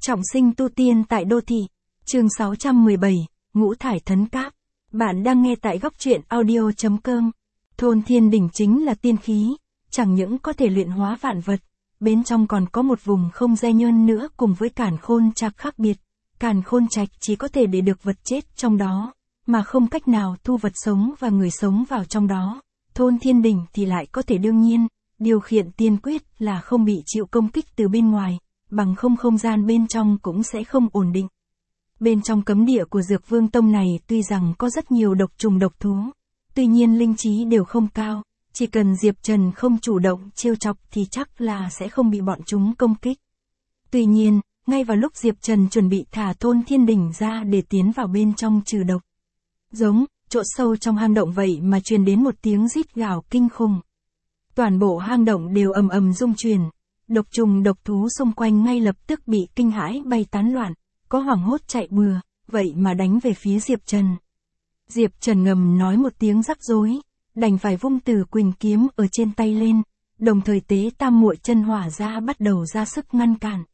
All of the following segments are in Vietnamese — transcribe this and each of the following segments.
Trọng sinh tu tiên tại đô thị. Chương 617, Ngũ thải thấn cáp. Bạn đang nghe tại góc truyện audio.com. Thôn Thiên Đỉnh chính là tiên khí, chẳng những có thể luyện hóa vạn vật, bên trong còn có một vùng không gian nhơn nữa cùng với Càn Khôn Trạch khác biệt. Càn Khôn Trạch chỉ có thể để được vật chết trong đó, mà không cách nào thu vật sống và người sống vào trong đó. Thôn Thiên Đỉnh thì lại có thể đương nhiên, điều khiển tiên quyết là không bị chịu công kích từ bên ngoài, bằng không gian bên trong cũng sẽ không ổn định. Bên trong cấm địa của Dược Vương Tông này tuy rằng có rất nhiều độc trùng độc thú, tuy nhiên linh trí đều không cao, chỉ cần Diệp Trần không chủ động trêu chọc thì chắc là sẽ không bị bọn chúng công kích. Tuy nhiên, ngay vào lúc Diệp Trần chuẩn bị thả Thôn Thiên Đỉnh ra để tiến vào bên trong trừ độc, giống, chỗ sâu trong hang động vậy mà truyền đến một tiếng rít gào kinh khủng. Toàn bộ hang động đều ầm ầm rung chuyển, độc trùng độc thú xung quanh ngay lập tức bị kinh hãi bay tán loạn, có hoảng hốt chạy bừa, vậy mà đánh về phía Diệp Trần. Diệp Trần ngầm nói một tiếng rắc rối, đành phải vung Tử Quỳnh kiếm ở trên tay lên, đồng thời tế Tam Muội Chân Hỏa ra bắt đầu ra sức ngăn cản.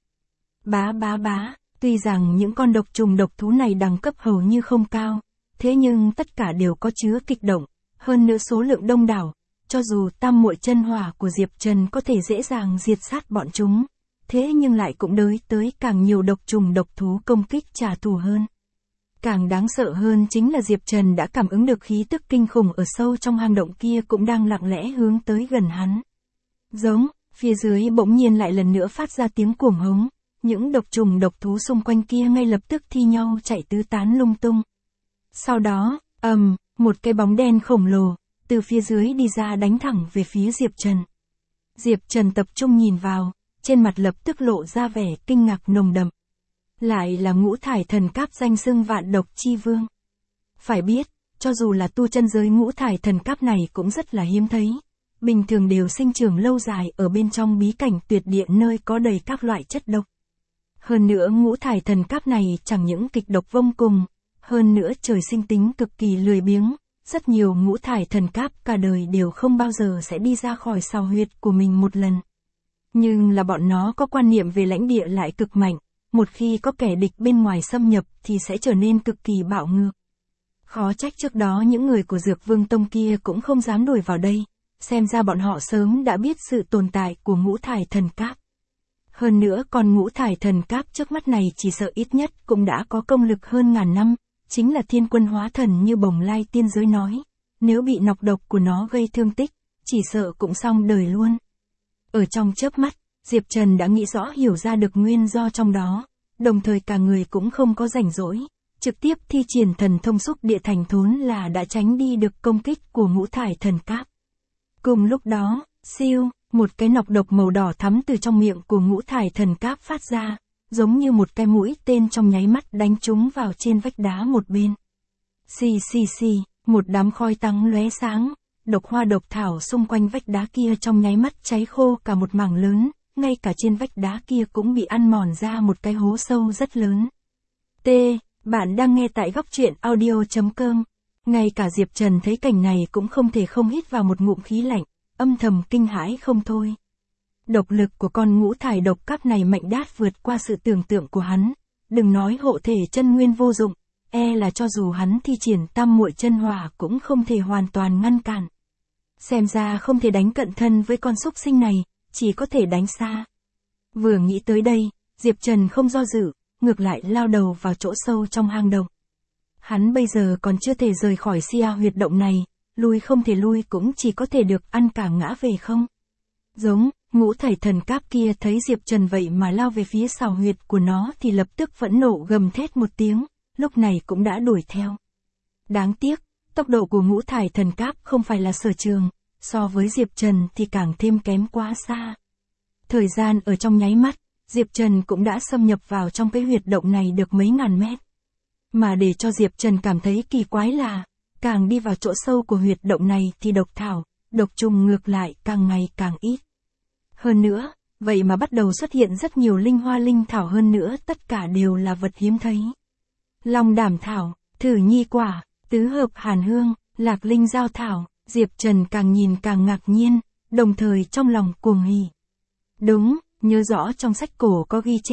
Bá, tuy rằng những con độc trùng độc thú này đẳng cấp hầu như không cao, thế nhưng tất cả đều có chứa kịch động, hơn nữa số lượng đông đảo. Cho dù Tam Muội Chân Hỏa của Diệp Trần có thể dễ dàng diệt sát bọn chúng, thế nhưng lại cũng đới tới càng nhiều độc trùng độc thú công kích trả thù hơn. Càng đáng sợ hơn chính là Diệp Trần đã cảm ứng được khí tức kinh khủng ở sâu trong hang động kia cũng đang lặng lẽ hướng tới gần hắn. Giống, phía dưới bỗng nhiên lại lần nữa phát ra tiếng cuồng hống, những độc trùng độc thú xung quanh kia ngay lập tức thi nhau chạy tứ tán lung tung. Sau đó, một cái bóng đen khổng lồ từ phía dưới đi ra đánh thẳng về phía Diệp Trần. Diệp Trần tập trung nhìn vào, trên mặt lập tức lộ ra vẻ kinh ngạc nồng đậm. Lại là Ngũ thải thần cáp danh xưng vạn độc chi vương. Phải biết, cho dù là tu chân giới ngũ thải thần cáp này cũng rất là hiếm thấy. Bình thường đều sinh trưởng lâu dài ở bên trong bí cảnh tuyệt địa nơi có đầy các loại chất độc. Hơn nữa ngũ thải thần cáp này chẳng những kịch độc vô cùng, hơn nữa trời sinh tính cực kỳ lười biếng. Rất nhiều ngũ thải thần cáp cả đời đều không bao giờ sẽ đi ra khỏi sào huyệt của mình một lần. Nhưng là bọn nó có quan niệm về lãnh địa lại cực mạnh, một khi có kẻ địch bên ngoài xâm nhập thì sẽ trở nên cực kỳ bạo ngược. Khó trách trước đó những người của Dược Vương Tông kia cũng không dám đuổi vào đây, xem ra bọn họ sớm đã biết sự tồn tại của ngũ thải thần cáp. Hơn nữa còn ngũ thải thần cáp trước mắt này chỉ sợ ít nhất cũng đã có công lực hơn ngàn năm. Chính là thiên quân hóa thần như Bồng Lai tiên giới nói, nếu bị nọc độc của nó gây thương tích, chỉ sợ cũng xong đời luôn. Ở trong chớp mắt, Diệp Trần đã nghĩ rõ hiểu ra được nguyên do trong đó, đồng thời cả người cũng không có rảnh rỗi, trực tiếp thi triển thần thông xúc địa thành thốn là đã tránh đi được công kích của ngũ thải thần cáp. Cùng lúc đó, siêu, một cái nọc độc màu đỏ thắm từ trong miệng của ngũ thải thần cáp phát ra. Giống như một cái mũi tên trong nháy mắt đánh trúng vào trên vách đá một bên. Xì, một đám khói trắng lóe sáng, độc hoa độc thảo xung quanh vách đá kia trong nháy mắt cháy khô cả một mảng lớn, ngay cả trên vách đá kia cũng bị ăn mòn ra một cái hố sâu rất lớn. Bạn đang nghe tại góc truyện audio.com. Ngay cả Diệp Trần thấy cảnh này cũng không thể không hít vào một ngụm khí lạnh, âm thầm kinh hãi không thôi. Độc lực của con ngũ thải độc cáp này mạnh đát vượt qua sự tưởng tượng của hắn, đừng nói hộ thể chân nguyên vô dụng, là cho dù hắn thi triển Tam Muội Chân Hỏa cũng không thể hoàn toàn ngăn cản. Xem ra không thể đánh cận thân với con súc sinh này, chỉ có thể đánh xa. Vừa nghĩ tới đây, Diệp Trần không do dự, ngược lại lao đầu vào chỗ sâu trong hang động. Hắn bây giờ còn chưa thể rời khỏi Sia huyệt động này, lui không thể lui cũng chỉ có thể được ăn cả ngã về không. Giống, ngũ thải thần cáp kia thấy Diệp Trần vậy mà lao về phía sào huyệt của nó thì lập tức phẫn nộ gầm thét một tiếng, lúc này cũng đã đuổi theo. Đáng tiếc, tốc độ của ngũ thải thần cáp không phải là sở trường, so với Diệp Trần thì càng thêm kém quá xa. Thời gian ở trong nháy mắt, Diệp Trần cũng đã xâm nhập vào trong cái huyệt động này được mấy ngàn mét. Mà để cho Diệp Trần cảm thấy kỳ quái là, càng đi vào chỗ sâu của huyệt động này thì độc thảo, độc trùng ngược lại càng ngày càng ít. Hơn nữa, vậy mà bắt đầu xuất hiện rất nhiều linh hoa linh thảo hơn nữa, tất cả đều là vật hiếm thấy. Long đảm thảo, thử nhi quả, tứ hợp hàn hương, lạc linh giao thảo, Diệp Trần càng nhìn càng ngạc nhiên, đồng thời trong lòng cuồng hỉ. Đúng, nhớ rõ trong sách cổ có ghi chép,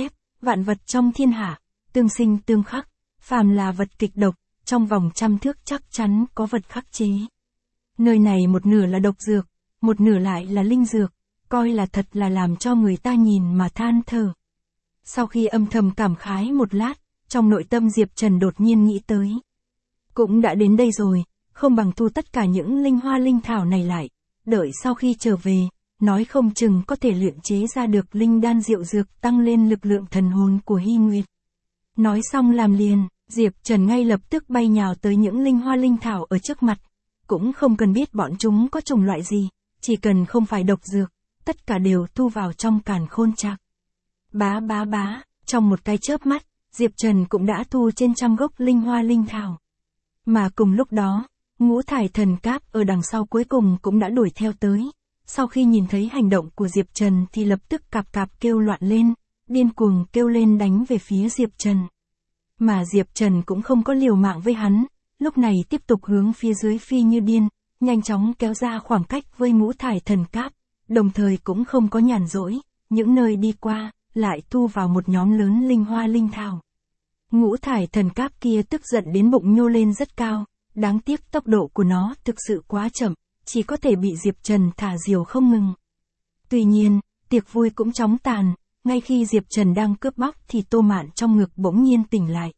Vạn vật trong thiên hạ, tương sinh tương khắc, phàm là vật kịch độc, trong vòng 100 thước chắc chắn có vật khắc chế. Nơi này một nửa là độc dược, một nửa lại là linh dược, coi là thật là làm cho người ta nhìn mà than thở. Sau khi âm thầm cảm khái một lát, trong nội tâm Diệp Trần đột nhiên nghĩ tới. Cũng đã đến đây rồi, không bằng thu tất cả những linh hoa linh thảo này lại, đợi sau khi trở về, nói không chừng có thể luyện chế ra được linh đan diệu dược tăng lên lực lượng thần hồn của Hy Nguyệt. Nói xong làm liền, Diệp Trần ngay lập tức bay nhào tới những linh hoa linh thảo ở trước mặt, cũng không cần biết bọn chúng có chủng loại gì, chỉ cần không phải độc dược, tất cả đều thu vào trong càn khôn trạc. Bá bá bá, trong một cái chớp mắt, Diệp Trần cũng đã thu trên 100 gốc linh hoa linh thảo. Mà cùng lúc đó, ngũ thải thần cáp ở đằng sau cuối cùng cũng đã đuổi theo tới. Sau khi nhìn thấy hành động của Diệp Trần thì lập tức cạp cạp kêu loạn lên, điên cuồng kêu lên đánh về phía Diệp Trần. Mà Diệp Trần cũng không có liều mạng với hắn, lúc này tiếp tục hướng phía dưới phi như điên, nhanh chóng kéo ra khoảng cách với ngũ thải thần cáp, đồng thời cũng không có nhàn rỗi, những nơi đi qua, lại thu vào một nhóm lớn linh hoa linh thảo. Ngũ thải thần cáp kia tức giận đến bụng nhô lên rất cao, đáng tiếc tốc độ của nó thực sự quá chậm, chỉ có thể bị Diệp Trần thả diều không ngừng. Tuy nhiên, tiệc vui cũng chóng tàn, ngay khi Diệp Trần đang cướp bóc thì Tô Mạn trong ngực bỗng nhiên tỉnh lại.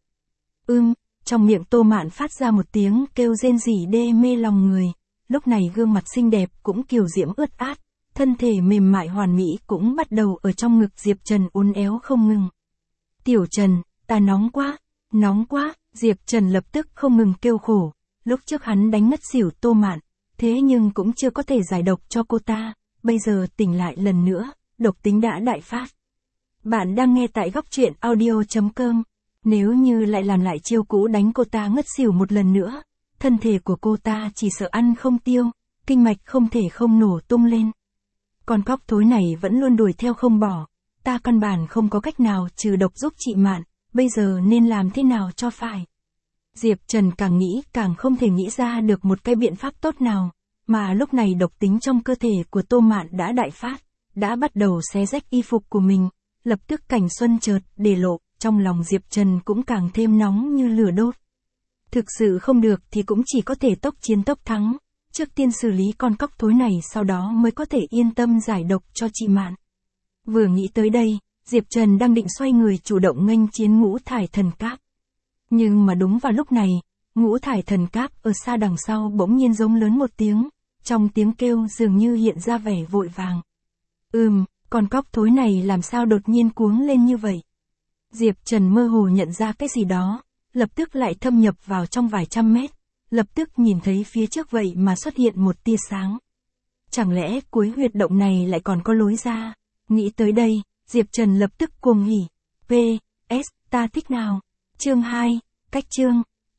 Trong miệng Tô Mạn phát ra một tiếng kêu rên rỉ đê mê lòng người, lúc này gương mặt xinh đẹp cũng kiều diễm ướt át, thân thể mềm mại hoàn mỹ cũng bắt đầu ở trong ngực Diệp Trần uốn éo không ngừng. Tiểu Trần, ta nóng quá, Diệp Trần lập tức không ngừng kêu khổ, lúc trước hắn đánh ngất xỉu Tô Mạn, thế nhưng cũng chưa có thể giải độc cho cô ta, bây giờ tỉnh lại lần nữa, độc tính đã đại phát. Bạn đang nghe tại góc truyện audio.com, nếu như lại làm lại chiêu cũ đánh cô ta ngất xỉu một lần nữa, thân thể của cô ta chỉ sợ ăn không tiêu, kinh mạch không thể không nổ tung lên. Con cóc thối này vẫn luôn đuổi theo không bỏ, ta căn bản không có cách nào trừ độc giúp chị Mạn, bây giờ nên làm thế nào cho phải. Diệp Trần càng nghĩ càng không thể nghĩ ra được một cái biện pháp tốt nào, mà lúc này độc tính trong cơ thể của Tô Mạn đã đại phát, đã bắt đầu xé rách y phục của mình, lập tức cảnh xuân chợt để lộ, trong lòng Diệp Trần cũng càng thêm nóng như lửa đốt. Thực sự không được thì cũng chỉ có thể tốc chiến tốc thắng, trước tiên xử lý con cóc thối này sau đó mới có thể yên tâm giải độc cho chị Mạn. Vừa nghĩ tới đây, Diệp Trần đang định xoay người chủ động nghênh chiến ngũ thải thần cáp. Nhưng mà đúng vào lúc này, ngũ thải thần cáp ở xa đằng sau bỗng nhiên giống lớn một tiếng, trong tiếng kêu dường như hiện ra vẻ vội vàng. Con cóc thối này làm sao đột nhiên cuống lên như vậy? Diệp Trần mơ hồ nhận ra cái gì đó, lập tức lại thâm nhập vào trong vài trăm mét, lập tức nhìn thấy phía trước vậy mà xuất hiện một tia sáng. Chẳng lẽ cuối huyệt động này lại còn có lối ra? Nghĩ tới đây, Diệp Trần lập tức cuồng hỉ. PS, ta thích nào? Chương 2, cách chương.